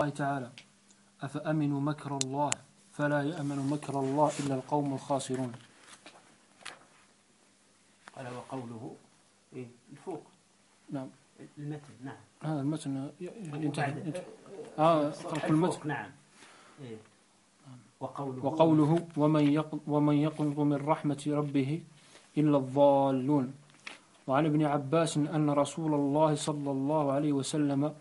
الله تعالى أفأمنوا مكر الله فلا يأمن مكر الله إلا القوم الخاسرون. قال وقوله إيه الفوق. نعم المتن. نعم هذا المتن ينتهي. اقرأ المتن. نعم إيه. وقوله ومن يقنط من رحمة ربه إلا الضالون. وعن ابن عباس أن رسول الله صلى الله عليه وسلم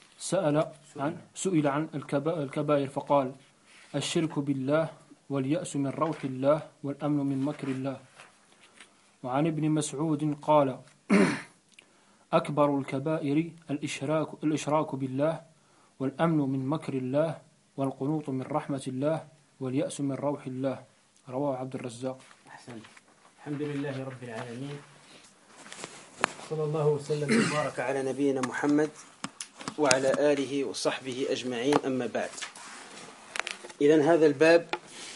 سئل عن الكبائر فقال الشرك بالله واليأس من روح الله والأمن من مكر الله. وعن ابن مسعود قال أكبر الكبائر الإشراك بالله والأمن من مكر الله والقنوط من رحمة الله واليأس من روح الله. رواه عبد الرزاق. أحسن. الحمد لله رب العالمين، صلى الله وسلم وبارك على نبينا محمد وعلى آله وصحبه أجمعين، أما بعد. إذن هذا الباب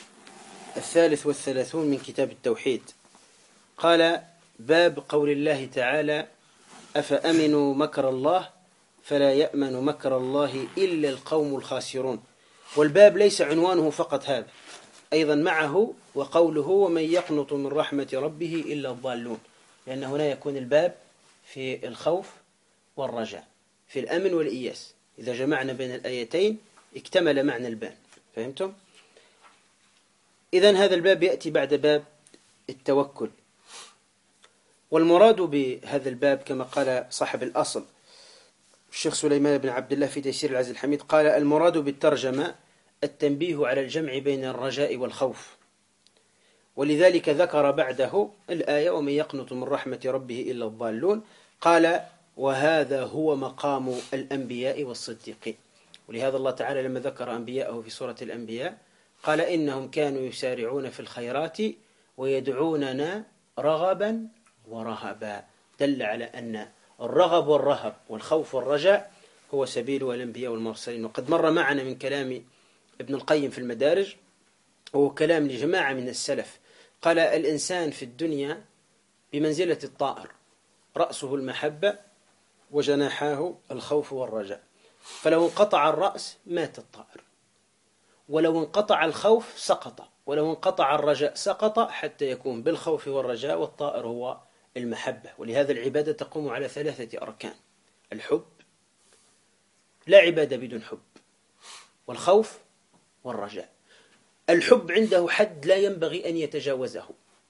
33 من كتاب التوحيد. قال باب قول الله تعالى أفأمنوا مكر الله فلا يأمن مكر الله إلا القوم الخاسرون. والباب ليس عنوانه فقط هذا، أيضا معه وقوله ومن يقنط من رحمة ربه إلا الضالون، لأن هنا يكون الباب في الخوف والرجاء، في الأمن والإياس. إذا جمعنا بين الآيتين اكتمل معنى الباب. فهمتم؟ إذن هذا الباب يأتي بعد باب التوكل. والمراد بهذا الباب كما قال صاحب الأصل الشيخ سليمان بن عبد الله في تيسير العزيز الحميد، قال المراد بالترجمة التنبيه على الجمع بين الرجاء والخوف، ولذلك ذكر بعده الآية ومن يقنط من رحمة ربه إلا الضالون. قال وهذا هو مقام الأنبياء والصديقين. ولهذا الله تعالى لما ذكر أنبياءه في سورة الأنبياء قال إنهم كانوا يسارعون في الخيرات ويدعوننا رغبا ورهبا، دل على أن الرغب والرهب والخوف والرجاء هو سبيل الأنبياء والمرسلين. وقد مر معنا من كلام ابن القيم في المدارج، وهو كلام لجماعة من السلف، قال الإنسان في الدنيا بمنزلة الطائر، رأسه المحبة وجناحاه الخوف والرجاء، فلو انقطع الرأس مات الطائر، ولو انقطع الخوف سقط، ولو انقطع الرجاء سقط، حتى يكون بالخوف والرجاء، والطائر هو المحبة. ولهذا العبادة تقوم على 3 أركان: الحب، لا عبادة بدون حب، والخوف والرجاء. الحب عنده حد لا ينبغي أن يتجاوزه،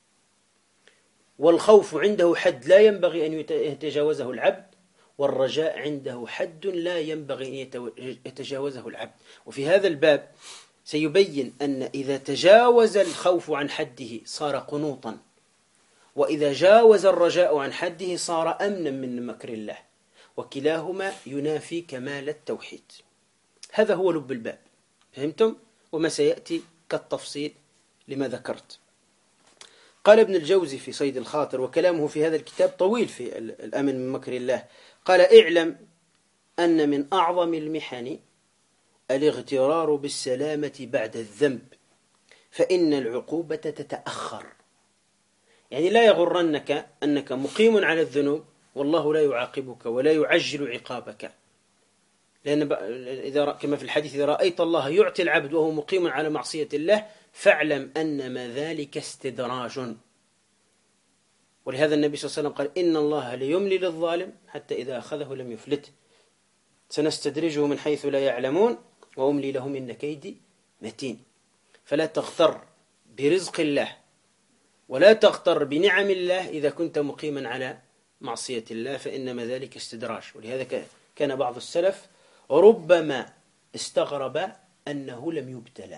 والخوف عنده حد لا ينبغي أن يتجاوزه العبد، والرجاء عنده حد لا ينبغي أن يتجاوزه العبد. وفي هذا الباب سيبين أن إذا تجاوز الخوف عن حده صار قنوطا، وإذا جاوز الرجاء عن حده صار أمنا من مكر الله، وكلاهما ينافي كمال التوحيد. هذا هو لب الباب. فهمتم؟ وما سيأتي كالتفصيل لما ذكرت. قال ابن الجوزي في صيد الخاطر، وكلامه في هذا الكتاب طويل في الأمن من مكر الله، قال اعلم أن من أعظم المحن الاغترار بالسلامة بعد الذنب، فإن العقوبة تتأخر. يعني لا يغرنك أنك مقيم على الذنوب والله لا يعاقبك ولا يعجل عقابك، لأن كما في الحديث إذا رأيت الله يعطي العبد وهو مقيم على معصية الله فاعلم أنما ذلك استدراج. ولهذا النبي صلى الله عليه وسلم قال إن الله ليملي للظالم حتى إذا أخذه لم يفلته، سنستدرجه من حيث لا يعلمون وأملي لهم إن كيدي متين. فلا تغتر برزق الله ولا تغتر بنعم الله إذا كنت مقيما على معصية الله، فإنما ذلك استدراج. ولهذا كان بعض السلف ربما استغرب أنه لم يبتلى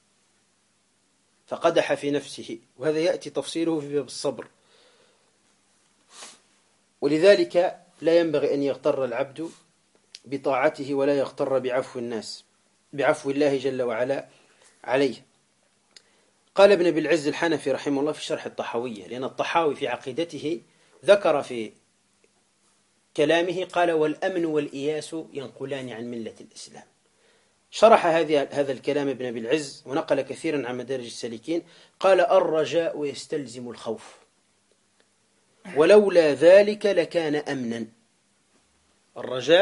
فقدح في نفسه، وهذا يأتي تفصيله في باب الصبر. ولذلك لا ينبغي أن يغتر العبد بطاعته ولا يغتر بعفو الناس، بعفو الله جل وعلا عليه. قال ابن أبي العز الحنفي رحمه الله في شرح الطحاوية، لأن الطحاوي في عقيدته ذكر في كلامه قال والأمن والإياس ينقلان عن ملة الإسلام. شرح هذا الكلام ابن أبي العز ونقل كثيرا عن مدارج السالكين، قال الرجاء يستلزم الخوف، ولولا ذلك لكان أمنا. الرجاء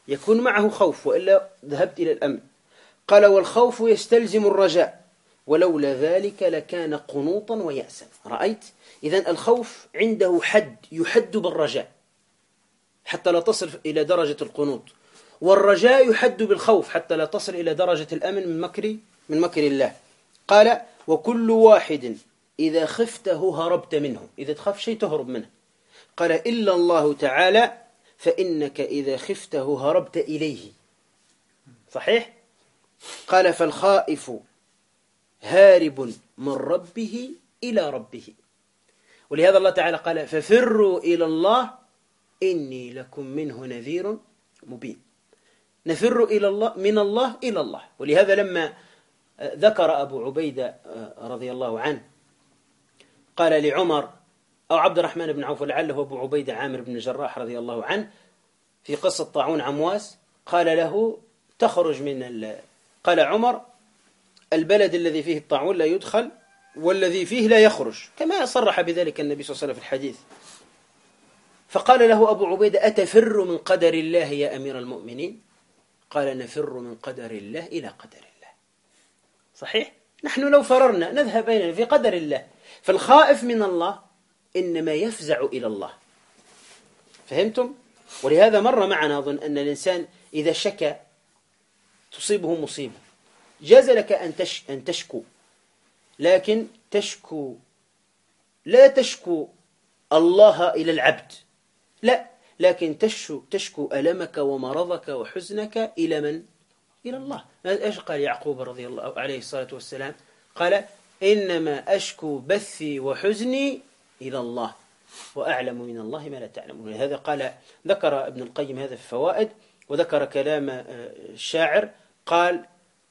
يكون معه خوف وإلا ذهبت إلى الأمن. قال والخوف يستلزم الرجاء ولولا ذلك لكان قنوطا ويأسا. رأيت؟ إذن الخوف عنده حد يحد بالرجاء حتى لا تصل إلى درجة القنوط، والرجاء يحد بالخوف حتى لا تصل إلى درجة الأمن من مكر الله. قال وكل واحد إذا خفته هربت منه، إذا تخاف شيء تهرب منه. قال إلا الله تعالى فإنك إذا خفته هربت إليه. صحيح؟ قال فالخائف هارب من ربه إلى ربه. ولهذا الله تعالى قال ففروا إلى الله إني لكم منه نذير مبين. نفر إلى الله من الله إلى الله. ولهذا لما ذكر أبو عبيدة رضي الله عنه قال لعمر أو عبد الرحمن بن عوف ولعله أبو عبيدة عامر بن الجراح رضي الله عنه في قصة طاعون عمواس، قال له تخرج قال عمر البلد الذي فيه الطاعون لا يدخل والذي فيه لا يخرج، كما صرح بذلك النبي صلى الله عليه وسلم في الحديث. فقال له أبو عبيدة أتفر من قدر الله يا أمير المؤمنين؟ قال نفر من قدر الله إلى قدر الله. صحيح؟ نحن لو فررنا نذهب بيننا في قدر الله. فالخائف من الله إنما يفزع إلى الله. فهمتم؟ ولهذا مر معنا أظن أن الإنسان إذا شكى تصيبه مصيبة جاز لك أن تشكو، لكن لا تشكو الله إلى العبد، لا، لكن تشكو ألمك ومرضك وحزنك إلى من؟ إلى الله. إيش قال يعقوب رضي الله عليه الصلاة والسلام؟ قال إنما أشكو بثي وحزني إلى الله وأعلم من الله ما لا تعلمون. هذا ذكر ابن القيم هذا في الفوائد، وذكر كلام الشاعر قال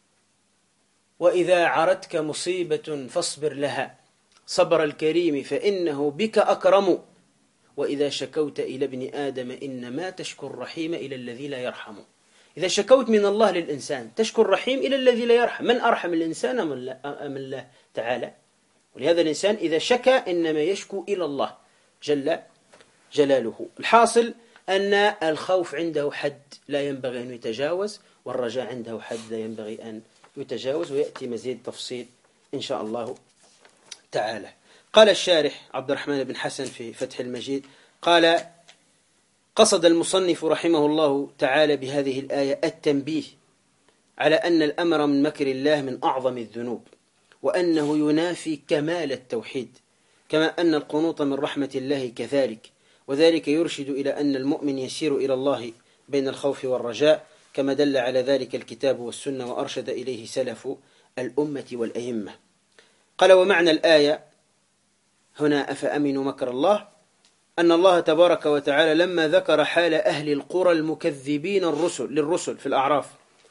وإذا عرتك مصيبة فاصبر لها صبر الكريم فإنه بك أكرم، وإذا شكوت إلى ابن آدم إنما تشكو الرحيم إلى الذي لا يرحم. إذا شكوت من الله للإنسان تشكو الرحيم إلى الذي لا يرحم. من أرحم الإنسان أم الله تعالى؟ ولهذا الإنسان إذا شكى إنما يشكو إلى الله جل جلاله. الحاصل أن الخوف عنده حد لا ينبغي أن يتجاوز، والرجاء عنده حد لا ينبغي أن يتجاوز، ويأتي مزيد تفصيل إن شاء الله تعالى. قال الشارح عبد الرحمن بن حسن في فتح المجيد قال قصد المصنف رحمه الله تعالى بهذه الآية التنبيه على أن الأمر من مكر الله من أعظم الذنوب، وأنه ينافي كمال التوحيد، كما أن القنوط من رحمة الله كذلك، وذلك يرشد إلى أن المؤمن يسير إلى الله بين الخوف والرجاء، كما دل على ذلك الكتاب والسنة وأرشد إليه سلف الأمة والأئمة. قال ومعنى الآية هنا أفأمنوا مكر الله أن الله تبارك وتعالى لما ذكر حال أهل القرى المكذبين للرسل في الأعراف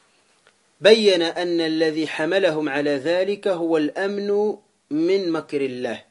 بين أن الذي حملهم على ذلك هو الأمن من مكر الله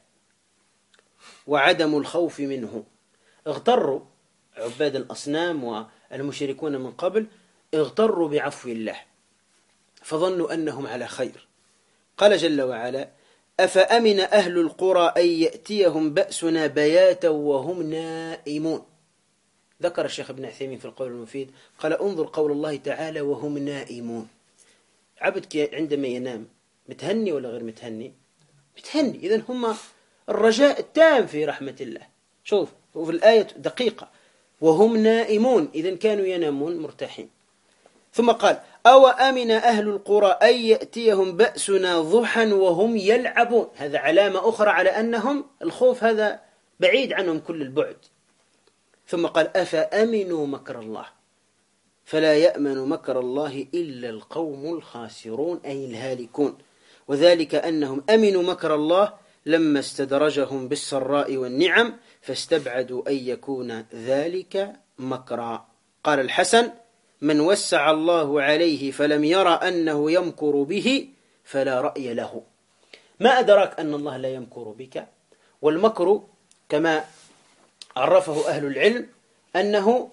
وعدم الخوف منه. اغتروا عباد الأصنام والمشركون من قبل، اغتروا بعفو الله فظنوا أنهم على خير. قال جل وعلا أفأمن أهل القرى أن يأتيهم بأسنا بياتا وهم نائمون. ذكر الشيخ ابن عثيمين في القول المفيد قال انظر قول الله تعالى وهم نائمون. عبدك عندما ينام متهني ولا غير متهني؟ متهني. إذن هم الرجاء التام في رحمة الله. شوف في الآية دقيقة وهم نائمون، إذن كانوا ينامون مرتاحين. ثم قال أو أمن أهل القرى أن يأتيهم بأسنا ضحى وهم يلعبون. هذا علامة أخرى على أنهم الخوف هذا بعيد عنهم كل البعد. ثم قال أفأمنوا مكر الله فلا يأمن مكر الله إلا القوم الخاسرون أي الهالكون، وذلك أنهم أمنوا مكر الله لما استدرجهم بالسراء والنعم فاستبعدوا أن يكون ذلك مكرا. قال الحسن من وسع الله عليه فلم يرى أنه يمكر به فلا رأي له. ما أدراك أن الله لا يمكر بك؟ والمكر كما عرفه أهل العلم أنه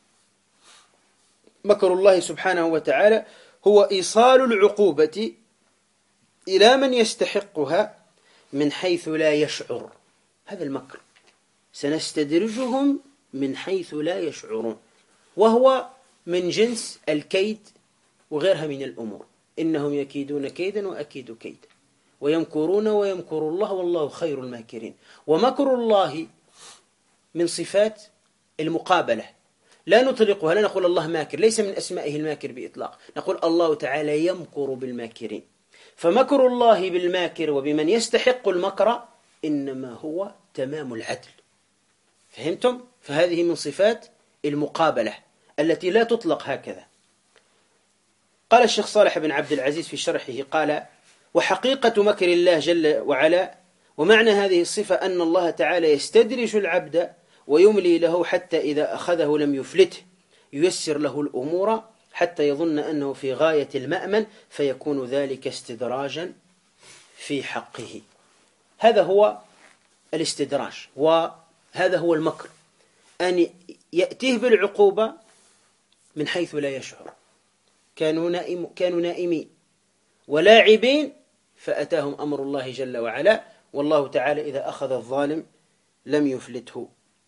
مكر الله سبحانه وتعالى هو إيصال العقوبة إلى من يستحقها من حيث لا يشعر. هذا المكر، سنستدرجهم من حيث لا يشعرون، وهو من جنس الكيد وغيرها من الأمور. إنهم يكيدون كيدا وأكيد كيدا ويمكرون ويمكر الله والله خير الماكرين. ومكر الله من صفات المقابلة، لا نطلقها، لا نقول الله ماكر، ليس من أسمائه الماكر بإطلاق، نقول الله تعالى يمكر بالماكرين. فمكر الله بالماكر وبمن يستحق المكر إنما هو تمام العدل. فهمتم؟ فهذه من صفات المقابلة التي لا تطلق هكذا. قال الشيخ صالح بن عبد العزيز في شرحه قال: وحقيقة مكر الله جل وعلا ومعنى هذه الصفة أن الله تعالى يستدرج العبد ويملي له حتى إذا أخذه لم يفلته، ييسر له الأمور حتى يظن أنه في غاية المأمن فيكون ذلك استدراجا في حقه. هذا هو الاستدراج، وهذا هو المكر، أن يأتيه بالعقوبة من حيث لا يشعر. كانوا نائمين ولاعبين فأتاهم أمر الله جل وعلا، والله تعالى إذا أخذ الظالم لم يفلته.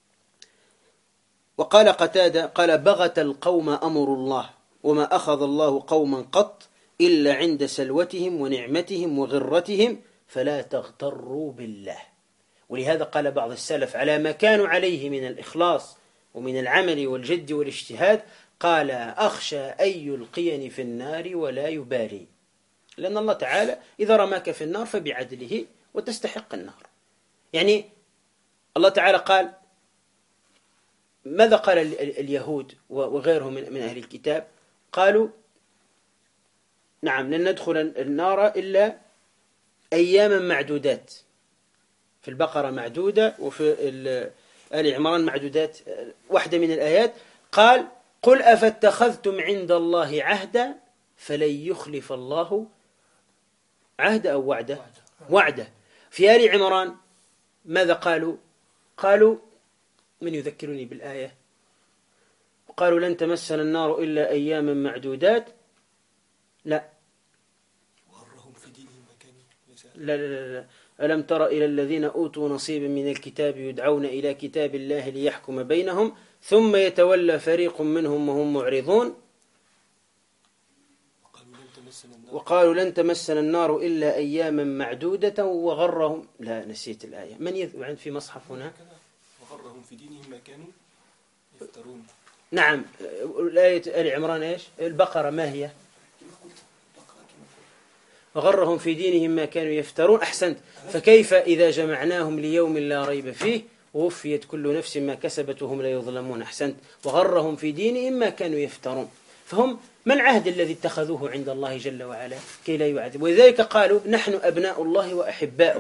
وقال قتادة قال: بغت القوم أمر الله وما أخذ الله قوما قط إلا عند سلوتهم ونعمتهم وغرتهم فلا تغتروا بالله. ولهذا قال بعض السلف على ما كانوا عليه من الإخلاص ومن العمل والجد والاجتهاد، قال: أخشى أن يلقيني في النار ولا يبالي. لأن الله تعالى إذا رماك في النار فبعدله وتستحق النار. يعني الله تعالى قال، ماذا قال اليهود وغيرهم من أهل الكتاب؟ قالوا: نعم لن ندخل النار إلا أياما معدودات. في البقرة معدودة، وفي آل عمران معدودات. واحدة من الآيات قال: قل أفاتخذتم عند الله عهدا فلن يخلف الله عهد أو وعده وعده. في آل عمران ماذا قالوا من يذكرني بالآية؟ قالوا: لن تمسنا النار إلا أياما معدودات. لا لا لا لا. ألم تر إلى الذين أوتوا نصيبا من الكتاب يدعون إلى كتاب الله ليحكم بينهم ثم يتولى فريق منهم وهم معرضون وقالوا لن تمسنا النار إلا أياما معدودة وغرهم. لا نسيت الآية. من في مصحف هنا؟ وغرهم في دينهم ما كانوا يفترون. نعم. الآية آل عمران إيش؟ البقرة ما هي؟ وغرهم في دينهم ما كانوا يفترون. أحسنت. فكيف إذا جمعناهم ليوم لا ريب فيه ووفيت كل نفس ما كسبت وهم لا يظلمون. أحسنت. وغرهم في دينهم ما كانوا يفترون. فهم ما العهد الذي اتخذوه عند الله جل وعلا كي لا يعذب؟ ولذلك قالوا: نحن أبناء الله وأحباؤه.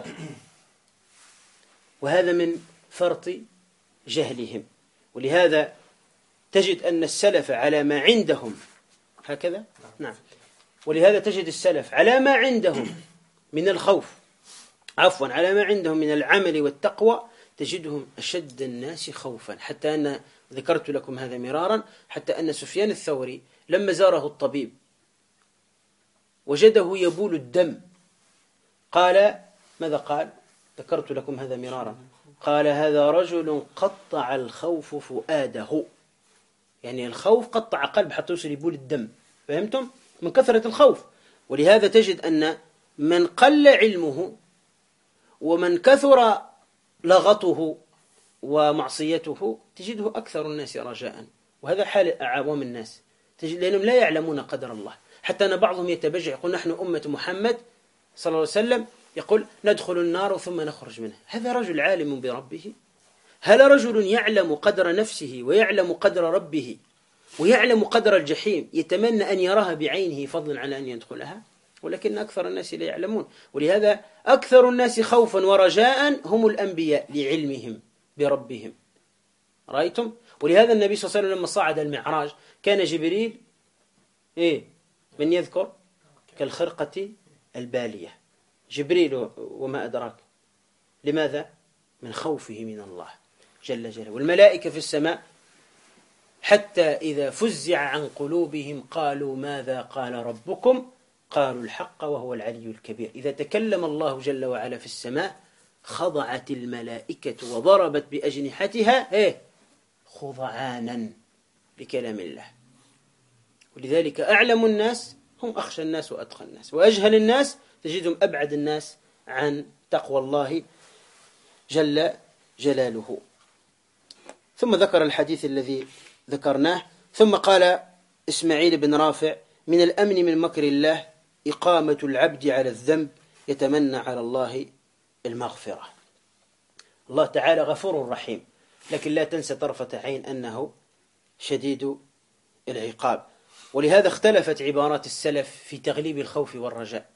وهذا من فرط جهلهم. ولهذا تجد أن السلف على ما عندهم هكذا. نعم. ولهذا تجد السلف على ما عندهم من الخوف، عفوا على ما عندهم من العمل والتقوى، تجدهم أشد الناس خوفا. حتى أن ذكرت لكم هذا مرارا، حتى أن سفيان الثوري لما زاره الطبيب وجده يبول الدم قال: ماذا قال؟ ذكرت لكم هذا مرارا. قال: هذا رجل قطع الخوف فؤاده. يعني الخوف قطع قلب حتى يوصل يبول الدم. فهمتم؟ من كثرة الخوف. ولهذا تجد أن من قل علمه ومن كثر لغطه ومعصيته تجده أكثر الناس رجاء. وهذا حال أعوام الناس، تجد لأنهم لا يعلمون قدر الله. حتى أن بعضهم يتبجح يقول: نحن أمة محمد صلى الله عليه وسلم، يقول: ندخل النار ثم نخرج منها. هذا رجل عالم بربه؟ هل رجل يعلم قدر نفسه ويعلم قدر ربه ويعلم قدر الجحيم يتمنى أن يراها بعينه فضلا على أن يدخلها؟ ولكن أكثر الناس لا يعلمون. ولهذا أكثر الناس خوفا ورجاء هم الأنبياء لعلمهم بربهم. رأيتم؟ ولهذا النبي صلى الله عليه وسلم لما صعد المعراج كان جبريل من يذكر؟ كالخرقة البالية. جبريل وما أدراك. لماذا؟ من خوفه من الله جل جلاله. والملائكة في السماء حتى إذا فزع عن قلوبهم قالوا: ماذا قال ربكم؟ قالوا: الحق وهو العلي الكبير. إذا تكلم الله جل وعلا في السماء خضعت الملائكة وضربت بأجنحتها خضعانا لكلام الله. ولذلك أعلم الناس هم أخشى الناس وأتقى الناس، وأجهل الناس تجدهم أبعد الناس عن تقوى الله جل جلاله. ثم ذكر الحديث الذي ذكرناه، ثم قال إسماعيل بن رافع: من الأمن من مكر الله إقامة العبد على الذنب يتمنى على الله المغفرة. الله تعالى غفور رحيم، لكن لا تنسى طرفة عين أنه شديد العقاب. ولهذا اختلفت عبارات السلف في تغليب الخوف والرجاء.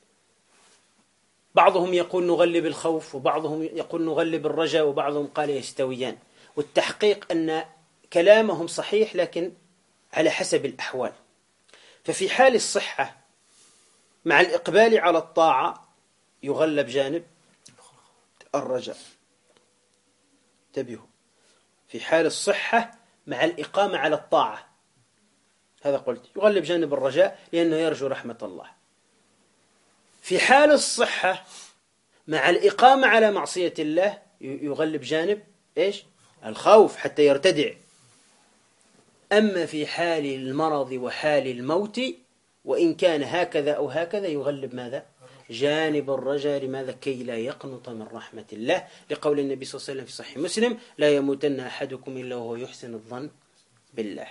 بعضهم يقول نغلب الخوف، وبعضهم يقول نغلب الرجاء، وبعضهم قال يستويان. والتحقيق أن كلامهم صحيح، لكن على حسب الأحوال. ففي حال الصحة مع الإقبال على الطاعة يغلب جانب الرجاء. انتبهوا، في حال الصحة مع الإقامة على الطاعة، هذا قلت يغلب جانب الرجاء لأنه يرجو رحمة الله. في حال الصحة مع الإقامة على معصية الله يغلب جانب إيش؟ الخوف حتى يرتدع. أما في حال المرض وحال الموت وإن كان هكذا أو هكذا يغلب ماذا؟ جانب الرجاء. لماذا؟ كي لا يقنط من رحمة الله، لقول النبي صلى الله عليه وسلم في صحيح مسلم: لا يموتن أحدكم إلا وهو يحسن الظن بالله.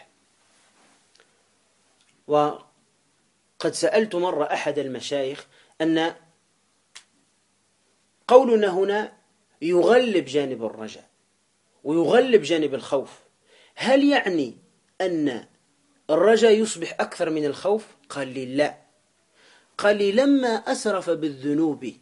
وقد سألت مرة أحد المشايخ أن قولنا هنا يغلب جانب الرجاء ويغلب جانب الخوف، هل يعني أن الرجاء يصبح أكثر من الخوف؟ قال لي لا. قال لي لما أسرف بالذنوب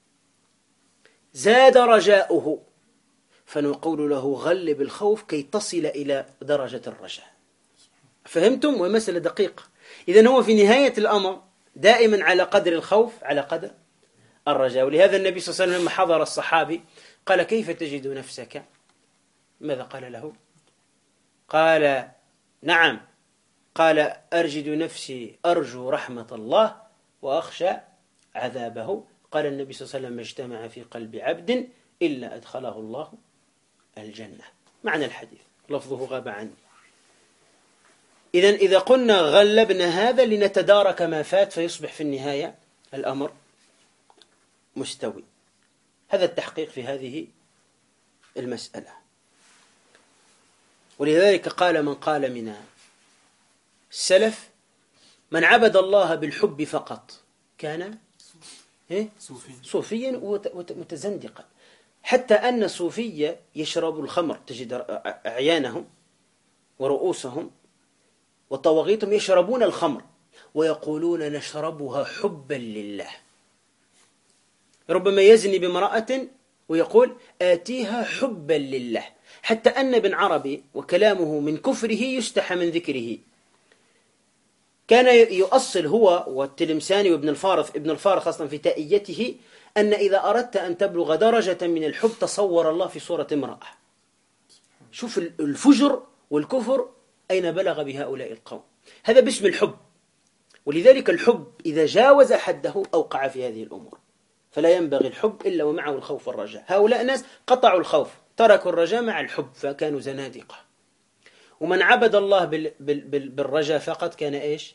زاد رجاؤه، فنقول له غلب الخوف كي تصل إلى درجة الرجاء. فهمتم؟ ومسألة دقيقة. إذن هو في نهاية الأمر دائما على قدر الخوف على قدر الرجاء. ولهذا النبي صلى الله عليه وسلم لما حضر الصحابي قال: كيف تجد نفسك؟ ماذا قال له؟ قال: نعم. قال: أرجد نفسي أرجو رحمة الله وأخشى عذابه. قال النبي صلى الله عليه وسلم: ما اجتمع في قلب عبد إلا أدخله الله الجنة. معنى الحديث لفظه غاب عني. إذا قلنا غلبنا هذا لنتدارك ما فات فيصبح في النهاية الأمر مستوي. هذا التحقيق في هذه المسألة. ولذلك قال من قال من السلف: من عبد الله بالحب فقط كان صوفيا ومتزندقا. حتى أن الصوفية يشربوا الخمر، تجد أعيانهم ورؤوسهم وطواغيتهم يشربون الخمر ويقولون نشربها حبا لله. ربما يزني بامرأة ويقول آتيها حبا لله. حتى أن ابن عربي وكلامه من كفره يستحى من ذكره. كان يؤصل هو والتلمساني وابن الفارض، ابن الفارض أصلا في تائيته، أن إذا أردت أن تبلغ درجة من الحب تصور الله في صورة امرأة. شوف الفجر والكفر أين بلغ بهؤلاء القوم. هذا باسم الحب. ولذلك الحب إذا جاوز حده أوقع في هذه الأمور. فلا ينبغي الحب إلا ومعه الخوف والرجاء. هؤلاء الناس قطعوا الخوف، تركوا الرجاء مع الحب، فكانوا زنادقة. ومن عبد الله بالرجاء فقط كان إيش؟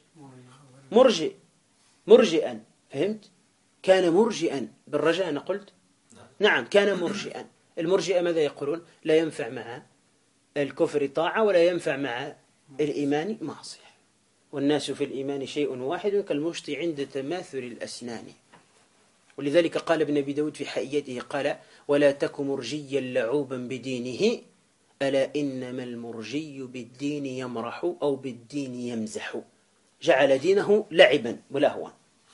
مرجئا. فهمت؟ كان مرجئا بالرجاء. أنا قلت نعم، كان مرجئا. المرجئة ماذا يقولون؟ لا ينفع مع الكفر طاعة ولا ينفع مع الإيمان معصية. والناس في الإيمان شيء واحد كالمشط عند تماثل الأسنان. ولذلك قال ابن أبي داود في حائيته قال: ولا تك مرجيا لعوبا بدينه، ألا إنما المرجي بالدين يمرح أو بالدين يمزح. جعل دينه لعبا ولهوا.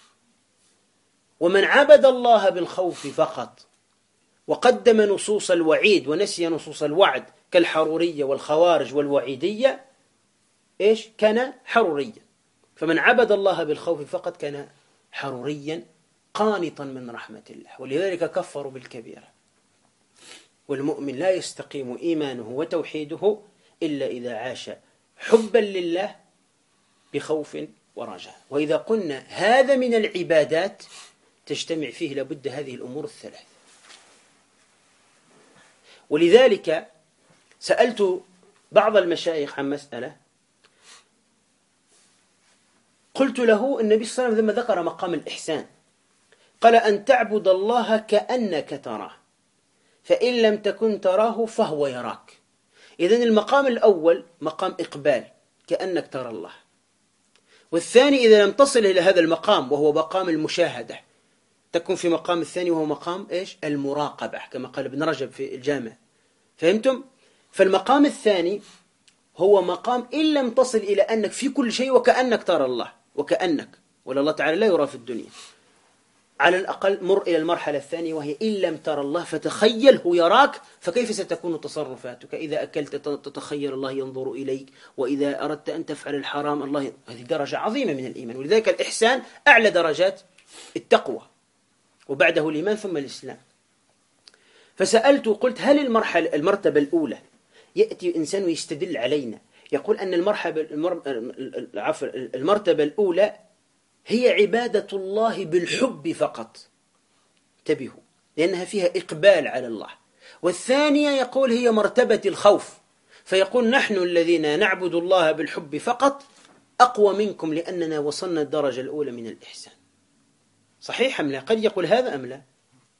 ومن عبد الله بالخوف فقط وقدم نصوص الوعيد ونسي نصوص الوعد كالحرورية والخوارج والوعيدية إيش؟ كان حروريا. فمن عبد الله بالخوف فقط كان حروريا قانطا من رحمة الله. ولذلك كفروا بالكبيرة. والمؤمن لا يستقيم إيمانه وتوحيده إلا إذا عاش حبا لله بخوف ورجاء. وإذا قلنا هذا من العبادات تجتمع فيه لابد هذه الأمور الثلاث. ولذلك سألت بعض المشايخ عن مسألة، قلت له النبي صلى الله عليه وسلم لما ذكر مقام الإحسان قال أن تعبد الله كأنك تراه فإن لم تكن تراه فهو يراك. إذن المقام الأول مقام إقبال كأنك ترى الله، والثاني إذا لم تصل إلى هذا المقام وهو مقام المشاهدة تكون في مقام الثاني وهو مقام إيش؟ المراقبة كما قال ابن رجب في الجامع. فهمتم؟ فالمقام الثاني هو مقام إن لم تصل إلى أنك في كل شيء وكأنك ترى الله، وكأنك ولا الله تعالى لا يرى في الدنيا، على الأقل مر إلى المرحلة الثانية وهي إن لم ترى الله فتخيل هو يراك، فكيف ستكون تصرفاتك؟ إذا أكلت تتخيل الله ينظر إليك، وإذا أردت أن تفعل الحرام الله. هذه درجة عظيمة من الإيمان، ولذلك الإحسان أعلى درجات التقوى، وبعده الإيمان ثم الإسلام. فسألت وقلت هل المرتبة الأولى يأتي إنسان ويستدل علينا يقول أن المرتبة الأولى هي عبادة الله بالحب فقط، انتبهوا لأنها فيها إقبال على الله، والثانية يقول هي مرتبة الخوف، فيقول نحن الذين نعبد الله بالحب فقط أقوى منكم لأننا وصلنا الدرجة الأولى من الإحسان. صحيح أم لا؟ قد يقول هذا أم لا؟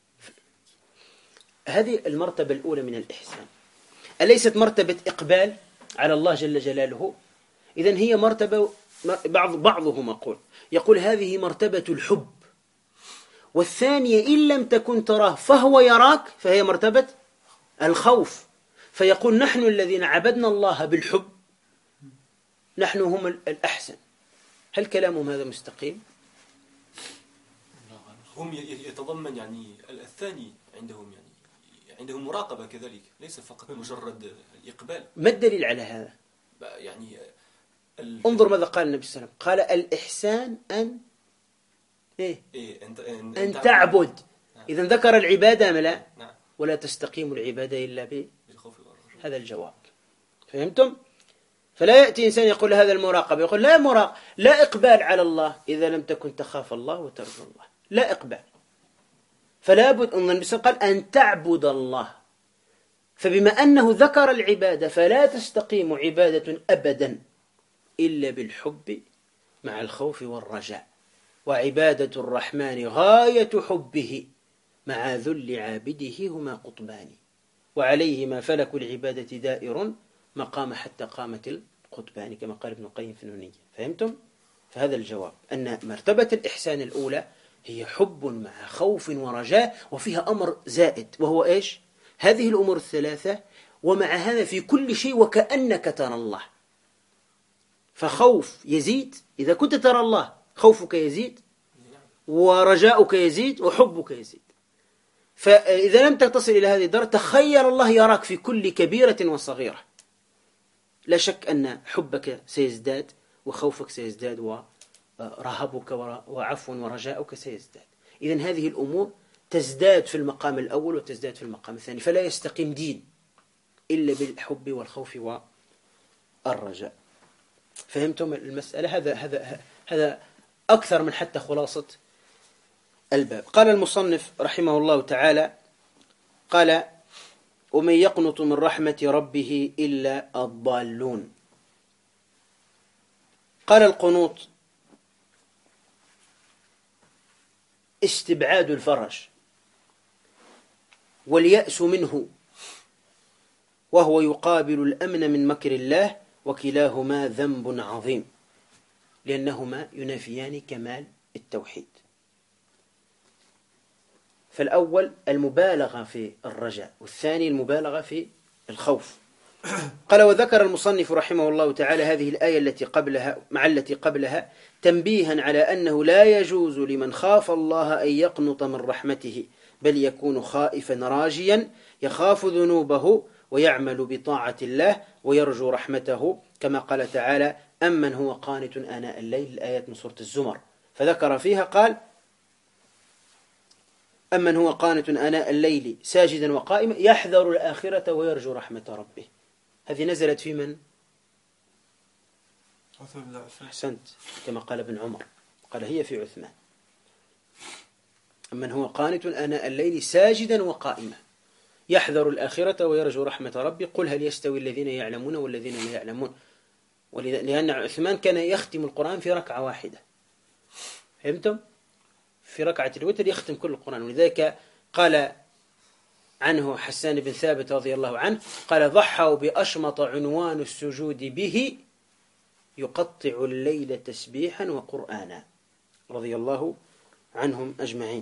هذه المرتبة الأولى من الإحسان أليست مرتبة إقبال على الله جل جلاله؟ إذن هي مرتبة بعضهم يقول هذه مرتبة الحب، والثانية إن لم تكن تراه فهو يراك فهي مرتبة الخوف، فيقول نحن الذين عبدنا الله بالحب نحن هم الأحسن. هل كلامهم هذا مستقيم؟ هم يتضمن يعني الثاني عندهم مراقبة كذلك، ليس فقط مجرد الإقبال. ما الدليل على هذا؟ يعني انظر ماذا قال النبي صلى الله عليه وسلم، قال الإحسان أن تعبد. إذا ذكر العبادة أم لا؟ نعم. ولا تستقيم العبادة إلا بالخوف والرجاء. هذا الجواب. فهمتم؟ فلا يأتي إنسان يقول هذا المراقبة، يقول لا إقبال على الله إذا لم تكن تخاف الله وترجو الله، لا إقبال. فلا بد أن النبي صلى الله عليه وسلم قال أن تعبد الله، فبما أنه ذكر العبادة فلا تستقيم عبادة أبدا إلا بالحب مع الخوف والرجاء، وعبادة الرحمن غاية حبه مع ذل عابده هما قطبان، وعليهما فلك العبادة دائر مقام حتى قامت القطبان كما قال ابن القيم في النونية. فهمتم؟ فهذا الجواب أن مرتبة الإحسان الأولى هي حب مع خوف ورجاء، وفيها أمر زائد وهو إيش؟ هذه الأمور الثلاثة، ومع هذا في كل شيء وكأنك ترى الله. فخوف يزيد إذا كنت ترى الله، خوفك يزيد ورجاؤك يزيد وحبك يزيد. فإذا لم تصل إلى هذه الدرجة تخيل الله يراك في كل كبيرة وصغيرة، لا شك أن حبك سيزداد وخوفك سيزداد ورهبك وعفو ورجاؤك سيزداد. إذن هذه الأمور تزداد في المقام الأول وتزداد في المقام الثاني، فلا يستقيم دين إلا بالحب والخوف والرجاء. فهمتم المسألة؟ هذا أكثر من حتى خلاصة الباب. قال المصنف رحمه الله تعالى قال ومن يقنط من رحمة ربه إلا الضالون. قال القنوط استبعاد الفرج واليأس منه، وهو يقابل الأمن من مكر الله، وكلاهما ذنب عظيم لأنهما ينافيان كمال التوحيد. فالأول المبالغة في الرجاء، والثاني المبالغة في الخوف. قال وذكر المصنف رحمه الله تعالى هذه الآية التي قبلها مع التي قبلها تنبيها على أنه لا يجوز لمن خاف الله أن يقنط من رحمته، بل يكون خائفا راجيا يخاف ذنوبه ويعمل بطاعة الله ويرجو رحمته، كما قال تعالى أمن هو قانت آناء الليل، الآيات من سورة الزمر. فذكر فيها قال أمن هو قانت آناء الليل ساجدا وقائما يحذر الآخرة ويرجو رحمة ربه. هذه نزلت في من؟ أحسنت، كما قال ابن عمر قال هي في عثمان. أمن هو قانت آناء الليل ساجدا وقائما يحذر الآخرة ويرجو رحمة ربه قل هل يستوي الذين يعلمون والذين لا يعلمون. لأن عثمان كان يختم القرآن في ركعة واحدة فهمتم؟ في ركعة الوتر يختم كل القرآن. ولذلك قال عنه حسان بن ثابت رضي الله عنه قال ضحوا بأشمط عنوان السجود به يقطع الليل تسبيحا وقرآنا، رضي الله عنهم أجمعين.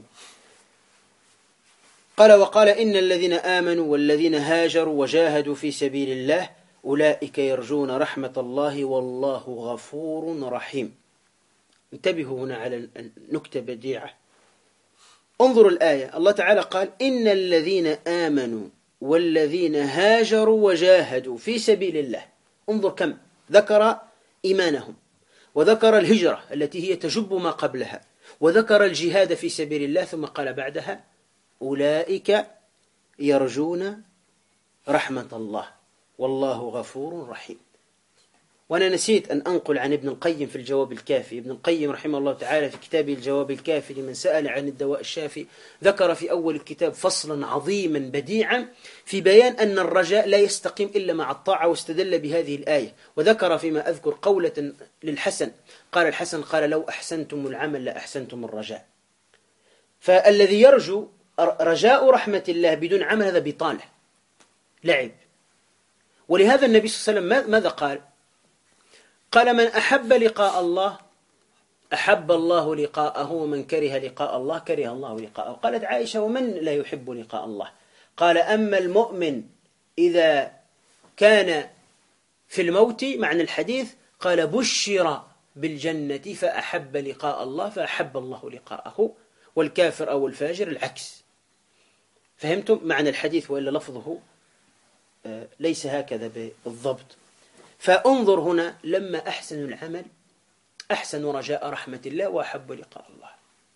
قال وقال إن الذين آمنوا والذين هاجروا وجاهدوا في سبيل الله أولئك يرجون رحمة الله والله غفور رحيم. انتبهوا هنا على نكتة بديعة. انظروا الآية، الله تعالى قال إن الذين آمنوا والذين هاجروا وجاهدوا في سبيل الله. انظر كم ذكر إيمانهم، وذكر الهجرة التي هي تجب ما قبلها، وذكر الجهاد في سبيل الله، ثم قال بعدها أولئك يرجون رحمة الله والله غفور رحيم. وأنا نسيت أن أنقل عن ابن القيم في الجواب الكافي. ابن القيم رحمه الله تعالى في كتابه الجواب الكافي لمن سأل عن الدواء الشافي ذكر في أول الكتاب فصلا عظيما بديعا في بيان أن الرجاء لا يستقيم إلا مع الطاعة، واستدل بهذه الآية. وذكر فيما أذكر قولة للحسن، قال الحسن قال لو أحسنتم العمل لأحسنتم الرجاء. فالذي يرجو رجاء رحمة الله بدون عمل هذا بطالة، لعب. ولهذا النبي صلى الله عليه وسلم ماذا قال؟ قال من أحب لقاء الله أحب الله لقاءه، ومن كره لقاء الله كره الله لقاءه. قالت عائشة ومن لا يحب لقاء الله؟ قال أما المؤمن إذا كان في الموت، معنى الحديث قال بشر بالجنة فأحب لقاء الله فأحب الله لقاءه، والكافر أو الفاجر العكس. فهمتم معنى الحديث؟ وإلا لفظه ليس هكذا بالضبط. فانظر هنا لما أحسنوا العمل أحسنوا رجاء رحمة الله وأحبوا لقاء الله.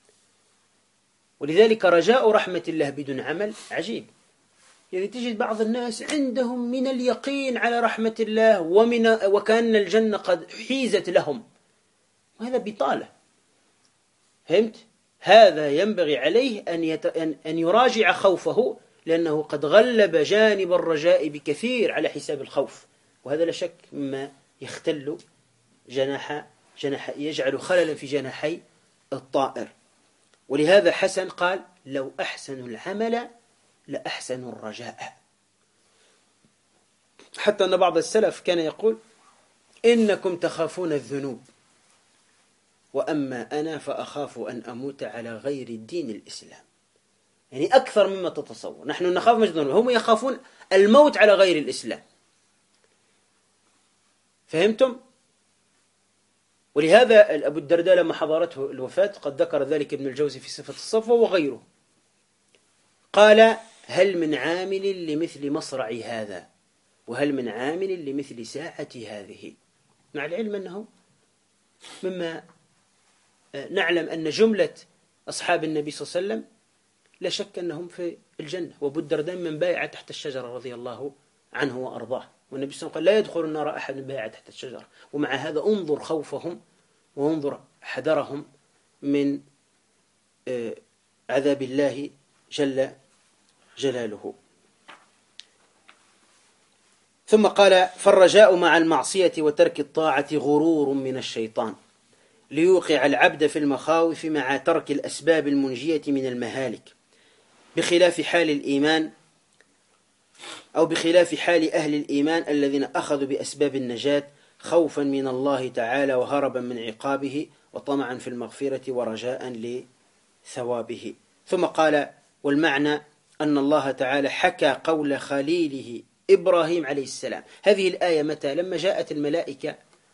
ولذلك رجاء رحمة الله بدون عمل عجيب. يعني تجد بعض الناس عندهم من اليقين على رحمة الله وكأن الجنة قد حيزت لهم، وهذا بطالة. فهمت؟ هذا ينبغي عليه أن يراجع خوفه، لأنه قد غلب جانب الرجاء بكثير على حساب الخوف، وهذا لا شك مما يختل يجعل خللا في جناحي الطائر. ولهذا حسن قال لو أحسنوا العمل لأحسنوا الرجاء. حتى أن بعض السلف كان يقول إنكم تخافون الذنوب وأما أنا فأخاف أن أموت على غير الدين الإسلام. يعني أكثر مما تتصور. نحن نخاف مش الذنوب، هم يخافون الموت على غير الإسلام. فهمتم؟ ولهذا أبو الدرداء لما حضرته الوفاة قد ذكر ذلك ابن الجوزي في صفة الصفوة وغيره، قال هل من عامل لمثل مصرع هذا، وهل من عامل لمثل ساعة هذه، مع العلم أنه مما نعلم أن جملة أصحاب النبي صلى الله عليه وسلم لا شك أنهم في الجنة. وأبو الدرداء من بايع تحت الشجرة رضي الله عنه وأرضاه، والنبي صلى الله عليه وسلم قال لا يدخل النار أحد بايع تحت الشجرة. ومع هذا انظر خوفهم وانظر حذرهم من عذاب الله جل جلاله. ثم قال فالرجاء مع المعصية وترك الطاعة غرور من الشيطان ليوقع العبد في المخاوف مع ترك الأسباب المنجية من المهالك، بخلاف حال الإيمان أو بخلاف حال أهل الإيمان الذين أخذوا بأسباب النجاة خوفا من الله تعالى وهربا من عقابه وطمعا في المغفرة ورجاء لثوابه. ثم قال والمعنى أن الله تعالى حكى قول خليله إبراهيم عليه السلام. هذه الآية متى؟ لما جاءت الملائكة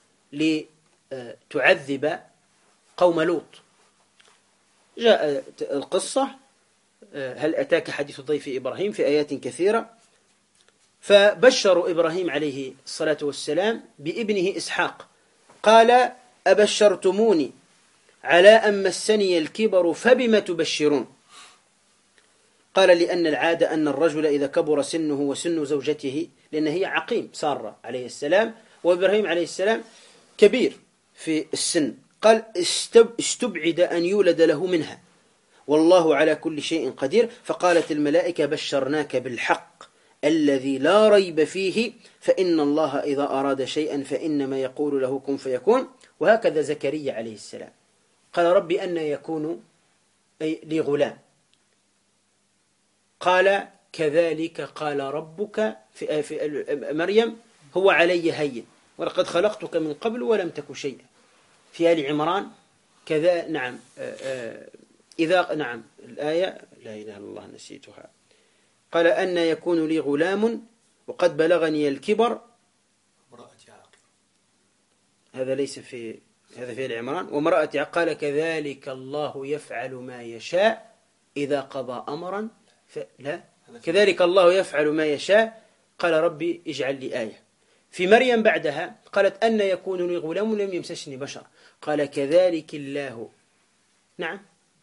لتعذب قوم لوط. جاء القصة هل أتاك حديث ضيف إبراهيم في آيات كثيرة، فبشروا إبراهيم عليه الصلاة والسلام بابنه إسحاق. قال أبشرتموني على أن مسني الكبر فبم تبشرون؟ قال لأن العادة أن الرجل إذا كبر سنه وسن زوجته، لأن هي عقيم سارة عليه السلام وإبراهيم عليه السلام كبير في السن، قال استبعد أن يولد له منها والله على كل شيء قدير. فقالت الملائكة بشرناك بالحق الذي لا ريب فيه فإن الله إذا أراد شيئا فإنما يقول له كن فيكون. وهكذا زكريا عليه السلام قال ربي أن يكون لي غلام، قال كذلك قال ربك في مريم هو علي هين ولقد خلقتك من قبل ولم تك شيئا. في آل عمران كذا نعم إذا نعم الآية لا إله إلا الله نسيتها، قال أن يكون لي غلام وقد بلغني الكبر، هذا ليس في هذا في آل عمران، وامرأتي قال كذلك الله يفعل ما يشاء إذا قضى أمرا لا كذلك الله يفعل ما يشاء قال ربي اجعل لي آية. في مريم بعدها قالت أن يكون لي غلام لم يمسسني بشر، قال كذلك الله نعم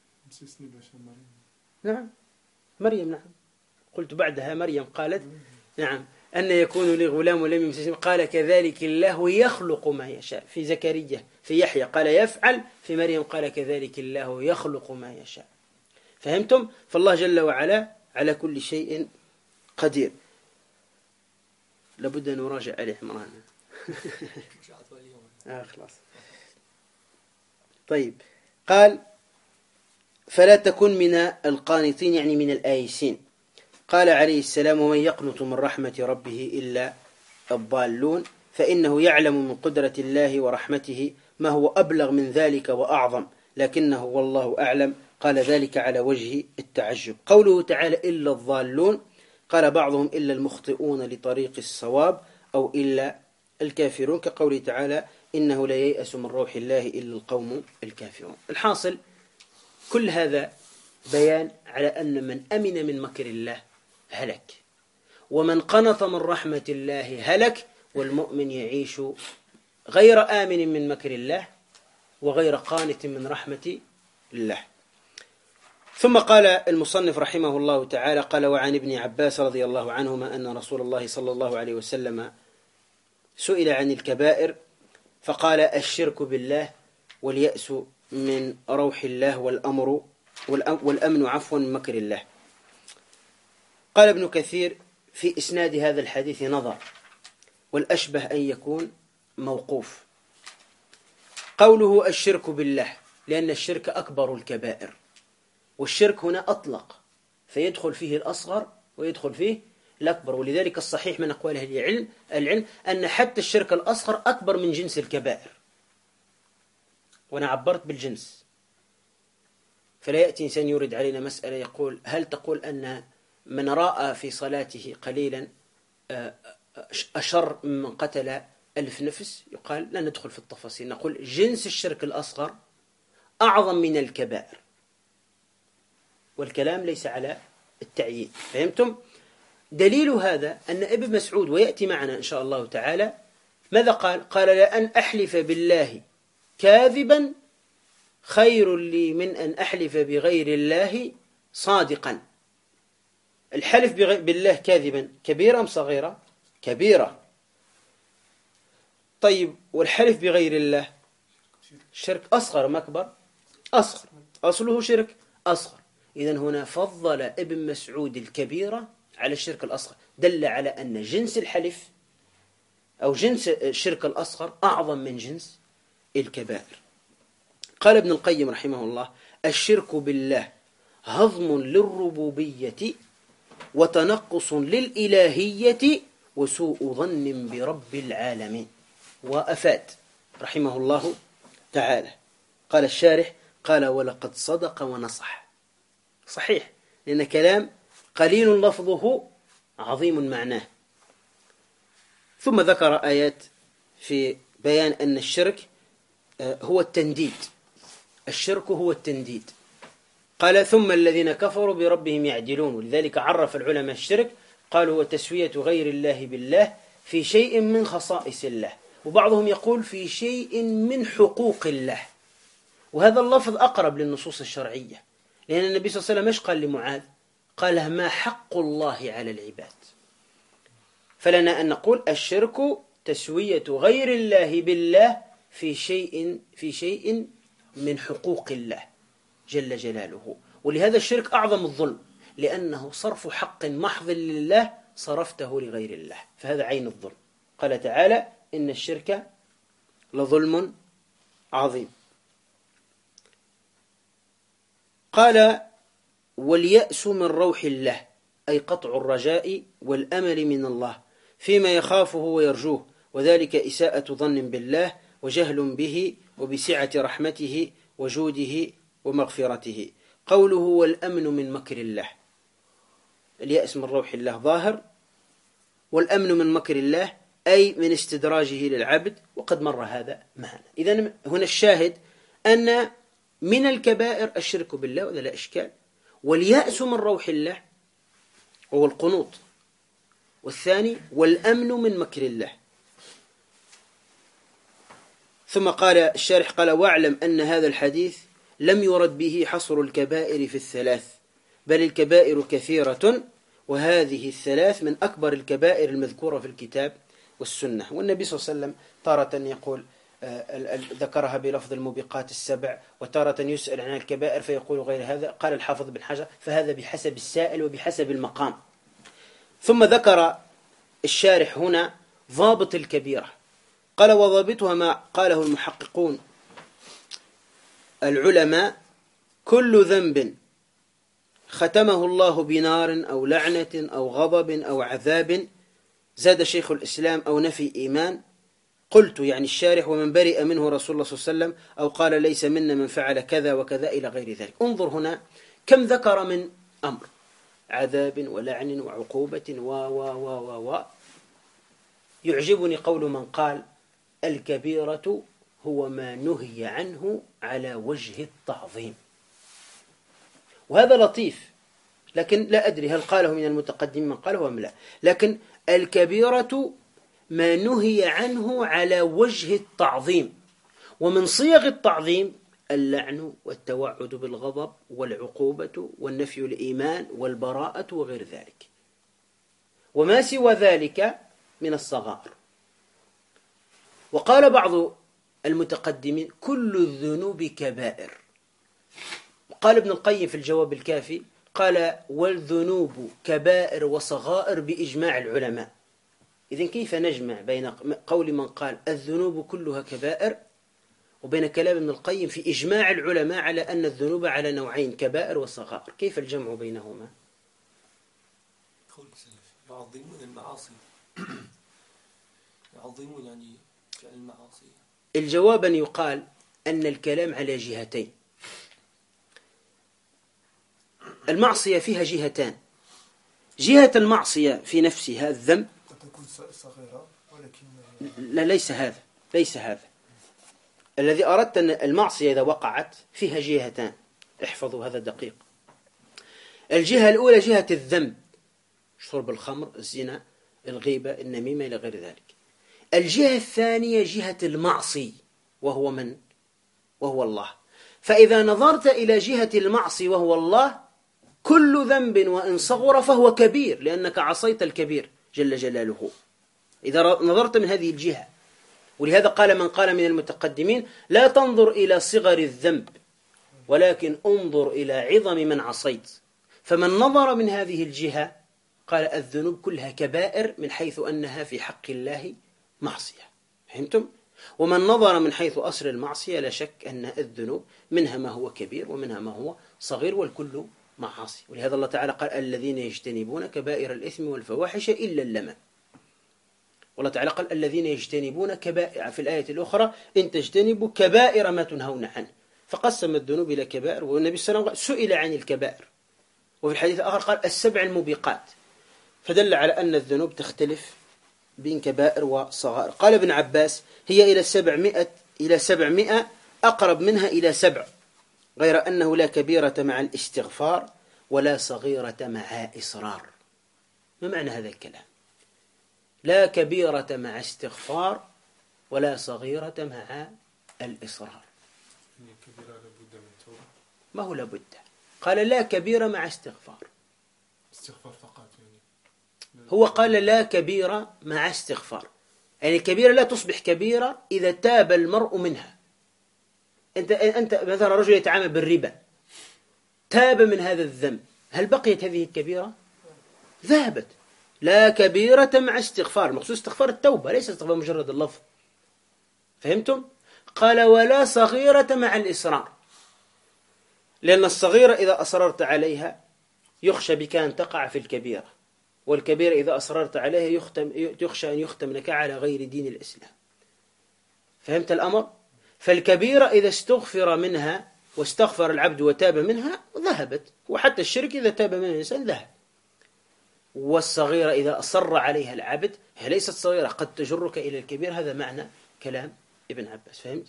نعم مريم نعم قلت بعدها مريم قالت نعم أن يكون لي غلام ولم يمسسني، قال كذلك الله يخلق ما يشاء. في زكريا في يحيى قال يفعل، في مريم قال كذلك الله يخلق ما يشاء. فهمتم؟ فالله جل وعلا على كل شيء قدير. لابد أن نراجع آل عمران. خلاص. طيب قال فلا تكن من القانطين يعني من الآيسين. قال عليه السلام ومن يقنط من رحمة ربه إلا الضالون، فإنه يعلم من قدرة الله ورحمته ما هو أبلغ من ذلك وأعظم، لكنه والله أعلم. قال ذلك على وجه التعجب. قوله تعالى إلا الضالون، قال بعضهم إلا المخطئون لطريق الصواب أو إلا الكافرون، كقوله تعالى إنه لا ييأس من روح الله إلا القوم الكافرون. الحاصل كل هذا بيان على أن من أمن من مكر الله هلك، ومن قنط من رحمة الله هلك، والمؤمن يعيش غير آمن من مكر الله وغير قانت من رحمة الله. ثم قال المصنف رحمه الله تعالى قال وعن ابن عباس رضي الله عنهما أن رسول الله صلى الله عليه وسلم سئل عن الكبائر فقال الشرك بالله واليأس من روح الله والأمن عفوا من مكر الله. قال ابن كثير في إسناد هذا الحديث نظر، والأشبه أن يكون موقوف. قوله الشرك بالله لأن الشرك أكبر الكبائر، والشرك هنا أطلق فيدخل فيه الأصغر ويدخل فيه الأكبر، ولذلك الصحيح من أقوال أهل العلم أن حتى الشرك الأصغر أكبر من جنس الكبائر، وأنا عبرت بالجنس. فلا يأتي إنسان يورد علينا مسألة يقول هل تقول أن من رأى في صلاته قليلا أشر من قتل 1000 نفس؟ يقال لا ندخل في التفاصيل، نقول جنس الشرك الأصغر أعظم من الكبائر، والكلام ليس على التعيين. فهمتم؟ دليل هذا أن ابن مسعود ويأتي معنا إن شاء الله تعالى ماذا قال؟ قال لأن أحلف بالله كاذبا خير لي من أن أحلف بغير الله صادقا. الحلف بالله كاذبا كبيرة أم صغيرة؟ كبيرة. طيب والحلف بغير الله شرك أصغر أم أكبر؟ أصغر، أصله شرك أصغر. إذن هنا فضل ابن مسعود الكبيرة على الشرك الأصغر، دل على أن جنس الحلف أو جنس الشرك الأصغر أعظم من جنس الكبائر. قال ابن القيم رحمه الله الشرك بالله هضم للربوبية وتنقص للإلهية وسوء ظن برب العالمين. وأفاد رحمه الله تعالى قال الشارح قال ولقد صدق ونصح. صحيح، لأن كلام قليل لفظه عظيم معناه. ثم ذكر آيات في بيان أن الشرك هو التنديد، الشرك هو التنديد. قال ثم الذين كفروا بربهم يعدلون، ولذلك عرف العلماء الشرك قالوا هو تسوية غير الله بالله في شيء من خصائص الله، وبعضهم يقول في شيء من حقوق الله، وهذا اللفظ أقرب للنصوص الشرعية، لأن النبي صلى الله عليه وسلم ايش قال لمعاذ؟ قال ما حق الله على العباد. فلنا أن نقول الشرك تسوية غير الله بالله في شيء من حقوق الله جل جلاله. ولهذا الشرك أعظم الظلم، لأنه صرف حق محض لله صرفته لغير الله، فهذا عين الظلم. قال تعالى إن الشرك لظلم عظيم. قال واليأس من روح الله، أي قطع الرجاء والأمل من الله فيما يخافه ويرجوه، وذلك إساءة ظن بالله وجهل به وبسعة رحمته وجوده ومغفرته. قوله والأمن من مكر الله، اليأس من روح الله ظاهر، والأمن من مكر الله أي من استدراجه للعبد، وقد مر هذا معنا. إذن هنا الشاهد أن من الكبائر الشرك بالله، ولا لا إشكال. واليأس من روح الله هو القنوط، والثاني والأمن من مكر الله. ثم قال الشارح قال واعلم أن هذا الحديث لم يرد به حصر الكبائر في الثلاث، بل الكبائر كثيرة، وهذه الثلاث من أكبر الكبائر المذكورة في الكتاب والسنة. والنبي صلى الله عليه وسلم تارة يقول ذكرها بلفظ الموبقات السبع، وتارة يسأل عن الكبائر فيقول غير هذا. قال الحافظ بن حجر فهذا بحسب السائل وبحسب المقام. ثم ذكر الشارح هنا ضابط الكبيرة، قال وضابطها ما قاله المحققون العلماء: كل ذنب ختمه الله بنار أو لعنة أو غضب أو عذاب، زاد شيخ الإسلام، أو نفي إيمان. قلت يعني الشارح ومن برئ منه رسول الله صلى الله عليه وسلم، أو قال ليس منا من فعل كذا وكذا إلى غير ذلك. انظر هنا كم ذكر من أمر: عذاب ولعن وعقوبة و يعجبني قول من قال الكبيرة هو ما نهي عنه على وجه التعظيم. وهذا لطيف، لكن لا أدري هل قاله من المتقدمين من قاله أم لا. لكن الكبيرة ما نهي عنه على وجه التعظيم، ومن صيغ التعظيم اللعن والتوعد بالغضب والعقوبة والنفي الإيمان والبراءة وغير ذلك، وما سوى ذلك من الصغائر. وقال بعض المتقدمين كل الذنوب كبائر. قال ابن القيم في الجواب الكافي قال والذنوب كبائر وصغائر بإجماع العلماء. إذن كيف نجمع بين قول من قال الذنوب كلها كبائر وبين كلام ابن القيم في إجماع العلماء على أن الذنوب على نوعين: كبائر وصغائر؟ كيف الجمع بينهما؟ قول السلف يعظمون المعاصي يعظمون يعني فعل المعاصي. الجواب أن يقال أن الكلام على جهتين. المعصية فيها جهتان: جهة المعصية في نفسها الذنب، قد تكون صغيرة ولكن لا ليس هذا الذي أردت. أن المعصية إذا وقعت فيها جهتان، احفظوا هذا دقيق. الجهة الأولى جهة الذنب: شرب الخمر، الزنا، الغيبة، النميمة إلى غير ذلك. الجهة الثانية جهة المعصي، وهو من؟ وهو الله. فإذا نظرت إلى جهة المعصي وهو الله، كل ذنب وإن صغر فهو كبير، لأنك عصيت الكبير جل جلاله إذا نظرت من هذه الجهة. ولهذا قال من قال من المتقدمين لا تنظر إلى صغر الذنب ولكن انظر إلى عظم من عصيت. فمن نظر من هذه الجهة قال الذنوب كلها كبائر من حيث أنها في حق الله معصية. فهمتم؟ ومن نظر من حيث أصل المعصية لا شك أن الذنوب منها ما هو كبير ومنها ما هو صغير، والكل معاصي. ولهذا الله تعالى قال الذين يجتنبون كبائر الإثم والفواحش إلا اللمم. والله تعالى قال الذين يجتنبون كبائر، في الآية الأخرى إن تجتنبوا كبائر ما تنهون عنه. فقسم الذنوب إلى كبائر، والنبي صلى الله عليه وسلم سئل عن الكبائر، وفي الحديث الآخر قال السبع الموبقات، فدل على أن الذنوب تختلف بين كبائر وصغائر. قال ابن عباس هي إلى 700 أقرب منها إلى 7، غير أنه لا كبيرة مع الاستغفار ولا صغيرة مع إصرار. ما معنى هذا الكلام؟ لا كبيرة مع استغفار ولا صغيرة مع الإصرار. الكبيرة لابد من توبة؟ ما هو لابد؟ قال لا كبيرة مع استغفار فقط يعني. هو قال لا كبيرة مع استغفار، يعني الكبيرة لا تصبح كبيرة إذا تاب المرء منها. أنت مثلا رجل يتعامل بالربا، تاب من هذا الذنب، هل بقيت هذه الكبيرة؟ ذهبت. لا كبيرة مع استغفار، المقصود استغفار التوبة، ليس استغفار مجرد اللفظ. فهمتم؟ قال ولا صغيرة مع الإصرار. لأن الصغيرة إذا أصررت عليها يخشى بك أن تقع في الكبيرة، والكبيرة إذا أصررت عليها يخشى أن يختم لك على غير دين الإسلام. فهمت الأمر؟ فالكبيرة إذا استغفر منها واستغفر العبد وتاب منها ذهبت، وحتى الشرك إذا تاب منه الإنسان ذهب. والصغيرة إذا أصر عليها العبد هي ليست صغيرة، قد تجرك إلى الكبير. هذا معنى كلام ابن عباس. فهمت؟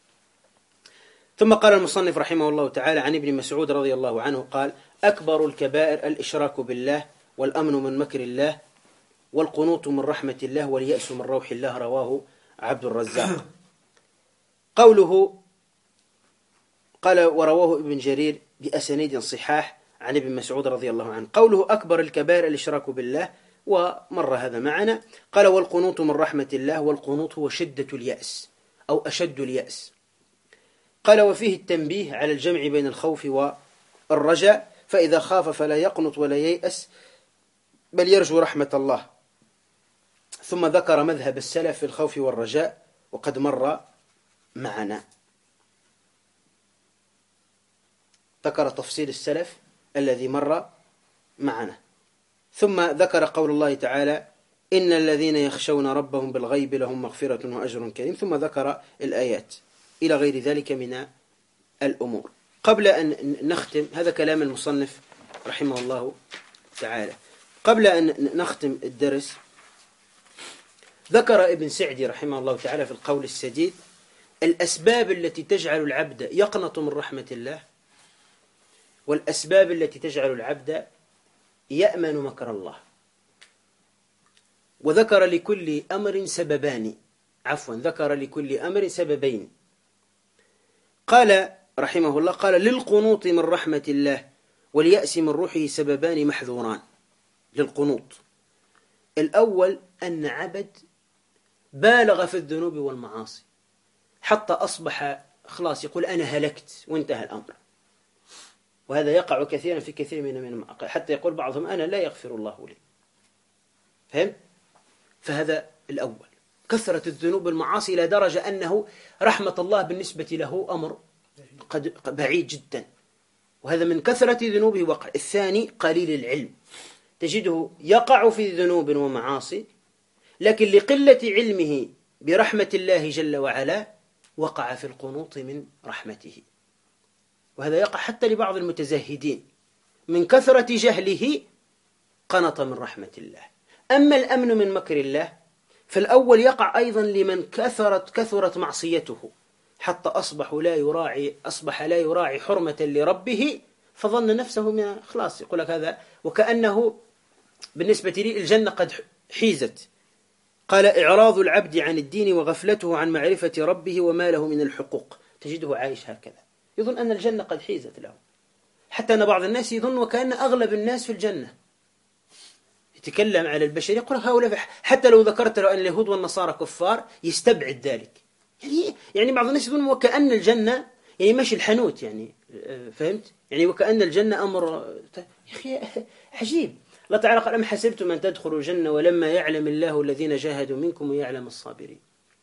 ثم قال المصنف رحمه الله تعالى عن ابن مسعود رضي الله عنه قال: أكبر الكبائر الإشراك بالله، والأمن من مكر الله، والقنوط من رحمة الله، واليأس من روح الله. رواه عبد الرزاق. قوله قال ورواه ابن جرير بأسانيد صحاح عن ابن مسعود رضي الله عنه. قوله أكبر الكبائر الإشراك بالله، ومر هذا معنا. قال: والقنوط من رحمة الله، والقنوط هو شدة اليأس أو أشد اليأس. قال: وفيه التنبيه على الجمع بين الخوف والرجاء، فإذا خاف فلا يقنط ولا ييأس بل يرجو رحمة الله. ثم ذكر مذهب السلف في الخوف والرجاء وقد مر معنا. ذكر تفصيل السلف الذي مر معنا. ثم ذكر قول الله تعالى: إن الذين يخشون ربهم بالغيب لهم مغفرة وأجر كريم. ثم ذكر الآيات إلى غير ذلك من الأمور. قبل أن نختم، هذا كلام المصنف رحمه الله تعالى. قبل أن نختم الدرس، ذكر ابن سعدي رحمه الله تعالى في القول السديد الأسباب التي تجعل العبد يقنط من رحمة الله، والأسباب التي تجعل العبد يأمن مكر الله. وذكر لكل أمر سببان، ذكر لكل أمر سببين. قال رحمه الله: قال: للقنوط من رحمة الله واليأس من روحه سببان محذوران. للقنوط الأول أن عبد بالغ في الذنوب والمعاصي حتى أصبح خلاص يقول أنا هلكت وانتهى الأمر، وهذا يقع كثيرا في كثير من حتى يقول بعضهم أنا لا يغفر الله لي. فهم؟ فهذا الأول، كثرة الذنوب والمعاصي إلى درجة أنه رحمة الله بالنسبة له أمر قد بعيد جدا، وهذا من كثرة ذنوبه وقع. الثاني قليل العلم، تجده يقع في ذنوب ومعاصي لكن لقلة علمه برحمة الله جل وعلا وقع في القنوط من رحمته. وهذا يقع حتى لبعض المتزهدين، من كثرة جهله قنط من رحمة الله. أما الأمن من مكر الله فالأول يقع أيضا لمن كثرت معصيته حتى أصبح لا يراعي حرمة لربه، فظن نفسه من خلاص يقول لك هذا وكأنه بالنسبة لي الجنة قد حيزت. قال: إعراض العبد عن الدين وغفلته عن معرفة ربه وما له من الحقوق. تجده عايش هكذا يظن أن الجنة قد حيزت له، حتى أن بعض الناس يظن وكأن أغلب الناس في الجنة. يتكلم على البشر يقول هؤلاء، حتى لو ذكرت له أن اليهود والنصارى كفار يستبعد ذلك. يعني بعض الناس يظن وكأن الجنة يعني ماشي الحنوت، يعني فهمت؟ يعني وكأن الجنة أمر يا أخي عجيب. الله تعالى قال: أم حسبتم أن تدخلوا الجنة ولما يعلم الله الذين جاهدوا منكم ويعلم الصابرين.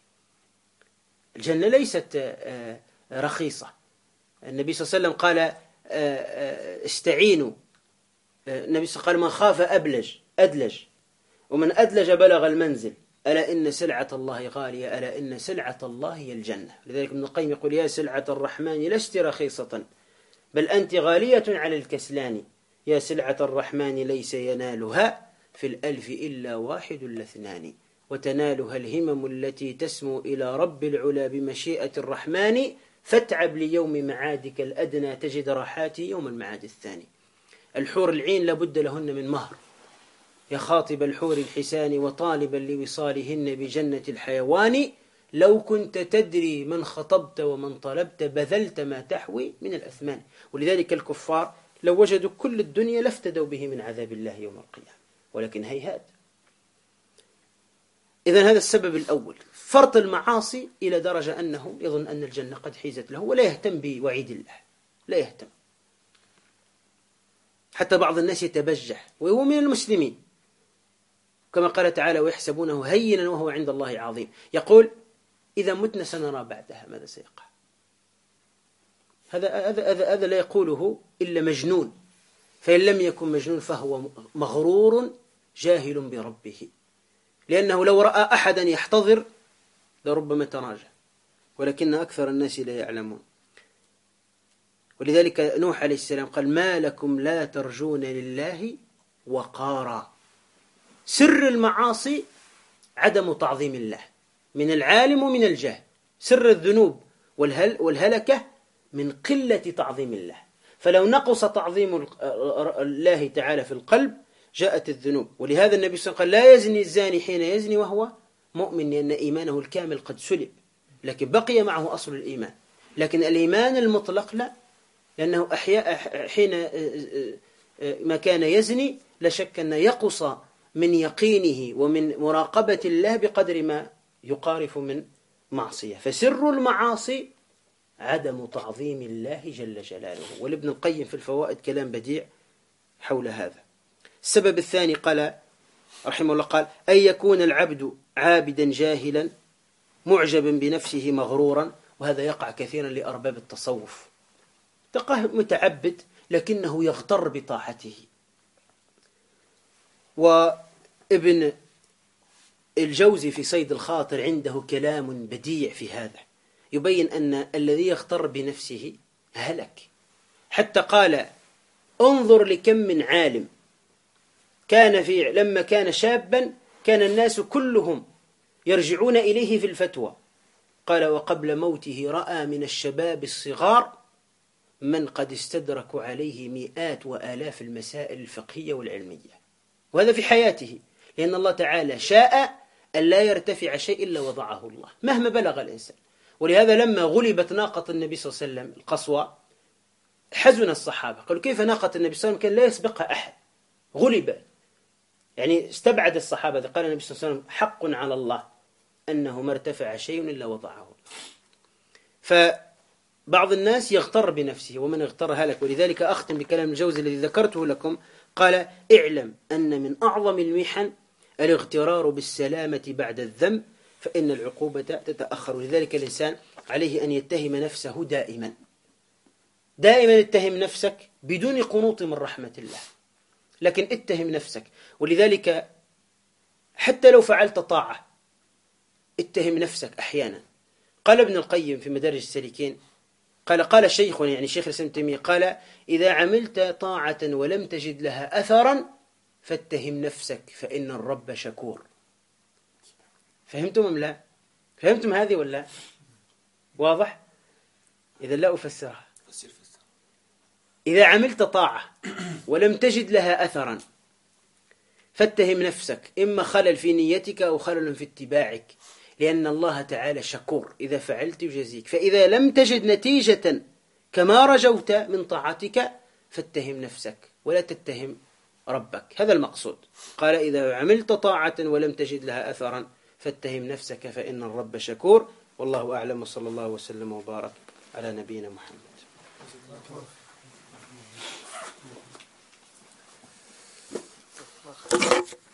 الجنة ليست رخيصة. النبي صلى الله عليه وسلم قال: استعينوا. النبي صلى الله عليه وسلم قال: من خاف أدلج ومن أدلج بلغ المنزل، ألا إن سلعة الله غالية، ألا إن سلعة الله هي الجنة. لذلك ابن القيم يقول: يا سلعة الرحمن لست رخيصة بل أنت غالية على الكسلان، يا سلعة الرحمن ليس ينالها في الألف إلا واحد لاثنان، وتنالها الهمم التي تسمو إلى رب العلا بمشيئة الرحمن، فاتعب ليوم معادك الأدنى تجد راحاتي يوم المعاد الثاني. الحور العين لابد لهن من مهر، يا خاطب الحور الحسان وطالبا لوصالهن بجنة الحيوان، لو كنت تدري من خطبت ومن طلبت بذلت ما تحوي من الأثمان. ولذلك الكفار لو وجدوا كل الدنيا لافتدوا به من عذاب الله يوم القيامة، ولكن هيهات. إذن هذا السبب الأول، فرط المعاصي إلى درجة أنه يظن أن الجنة قد حيزت له ولا يهتم بوعيد الله، لا يهتم. حتى بعض الناس يتبجح وهو من المسلمين، كما قال تعالى: ويحسبونه هينا وهو عند الله عظيم. يقول: إذا متنا سنرى بعدها ماذا سيقع. هذا لا يقوله إلا مجنون، فإن لم يكن مجنون فهو مغرور جاهل بربه، لأنه لو رأى أحدا يحتضر لربما تراجع، ولكن أكثر الناس لا يعلمون. ولذلك نوح عليه السلام قال: ما لكم لا ترجون لله وقارا. سر المعاصي عدم تعظيم الله، من العالم ومن الجاهل. سر الذنوب والهلكة من قلة تعظيم الله. فلو نقص تعظيم الله تعالى في القلب جاءت الذنوب. ولهذا النبي صلى الله عليه وسلم قال: لا يزني الزاني حين يزني وهو مؤمن، لأن إيمانه الكامل قد سلب، لكن بقي معه أصل الإيمان. لكن الإيمان المطلق لا، لأنه حين ما كان يزني لا شك أن يقص من يقينه ومن مراقبة الله بقدر ما يقارف من معصية. فسر المعاصي عدم تعظيم الله جل جلاله. والابن القيم في الفوائد كلام بديع حول هذا. السبب الثاني قال رحمه الله، قال: أن يكون العبد عابدا جاهلا معجبا بنفسه مغرورا. وهذا يقع كثيرا لأرباب التصوف، تلقاه متعبد لكنه يغتر بطاعته. وابن الجوزي في صيد الخاطر عنده كلام بديع في هذا، يبين أن الذي يغتر بنفسه هلك. حتى قال: انظر لكم من عالم كان لما كان شابا كان الناس كلهم يرجعون إليه في الفتوى. قال: وقبل موته رأى من الشباب الصغار من قد استدركوا عليه مئات وآلاف المسائل الفقهية والعلمية. وهذا في حياته، لأن الله تعالى شاء أن لا يرتفع شيء إلا وضعه الله مهما بلغ الإنسان. ولهذا لما غلبت ناقة النبي صلى الله عليه وسلم القصوى حزن الصحابة، قالوا: كيف ناقة النبي صلى الله عليه وسلم كان لا يسبقها أحد، غلب. يعني استبعد الصحابة. قال النبي صلى الله عليه وسلم: حق على الله أنه ما ارتفع شيء إلا وضعه. فبعض الناس يغتر بنفسه، ومن اغتر هلك. ولذلك أختم بكلام الجوزي الذي ذكرته لكم، قال: اعلم أن من أعظم المحن الاغترار بالسلامة بعد الذنب، فإن العقوبة تتأخر. لذلك الإنسان عليه أن يتهم نفسه دائما دائما. اتهم نفسك بدون قنوط من رحمة الله، لكن اتهم نفسك. ولذلك حتى لو فعلت طاعة اتهم نفسك أحيانا. قال ابن القيم في مدارج السالكين، قال شيخنا يعني شيخ الإسلام ابن تيمية، قال: إذا عملت طاعة ولم تجد لها أثرا فاتهم نفسك فإن الرب شكور. فهمتم أم لا؟ فهمتم هذه ولا؟ واضح؟ إذا لا أفسرها. إذا عملت طاعة ولم تجد لها أثرا فاتهم نفسك، إما خلل في نيتك أو خلل في اتباعك، لأن الله تعالى شكور، إذا فعلت يجزيك. فإذا لم تجد نتيجة كما رجوت من طاعتك فاتهم نفسك ولا تتهم ربك. هذا المقصود. قال: إذا عملت طاعة ولم تجد لها أثرا فاتهم نفسك فإن الرب شكور. والله أعلم، وصلى الله وسلم وبارك على نبينا محمد.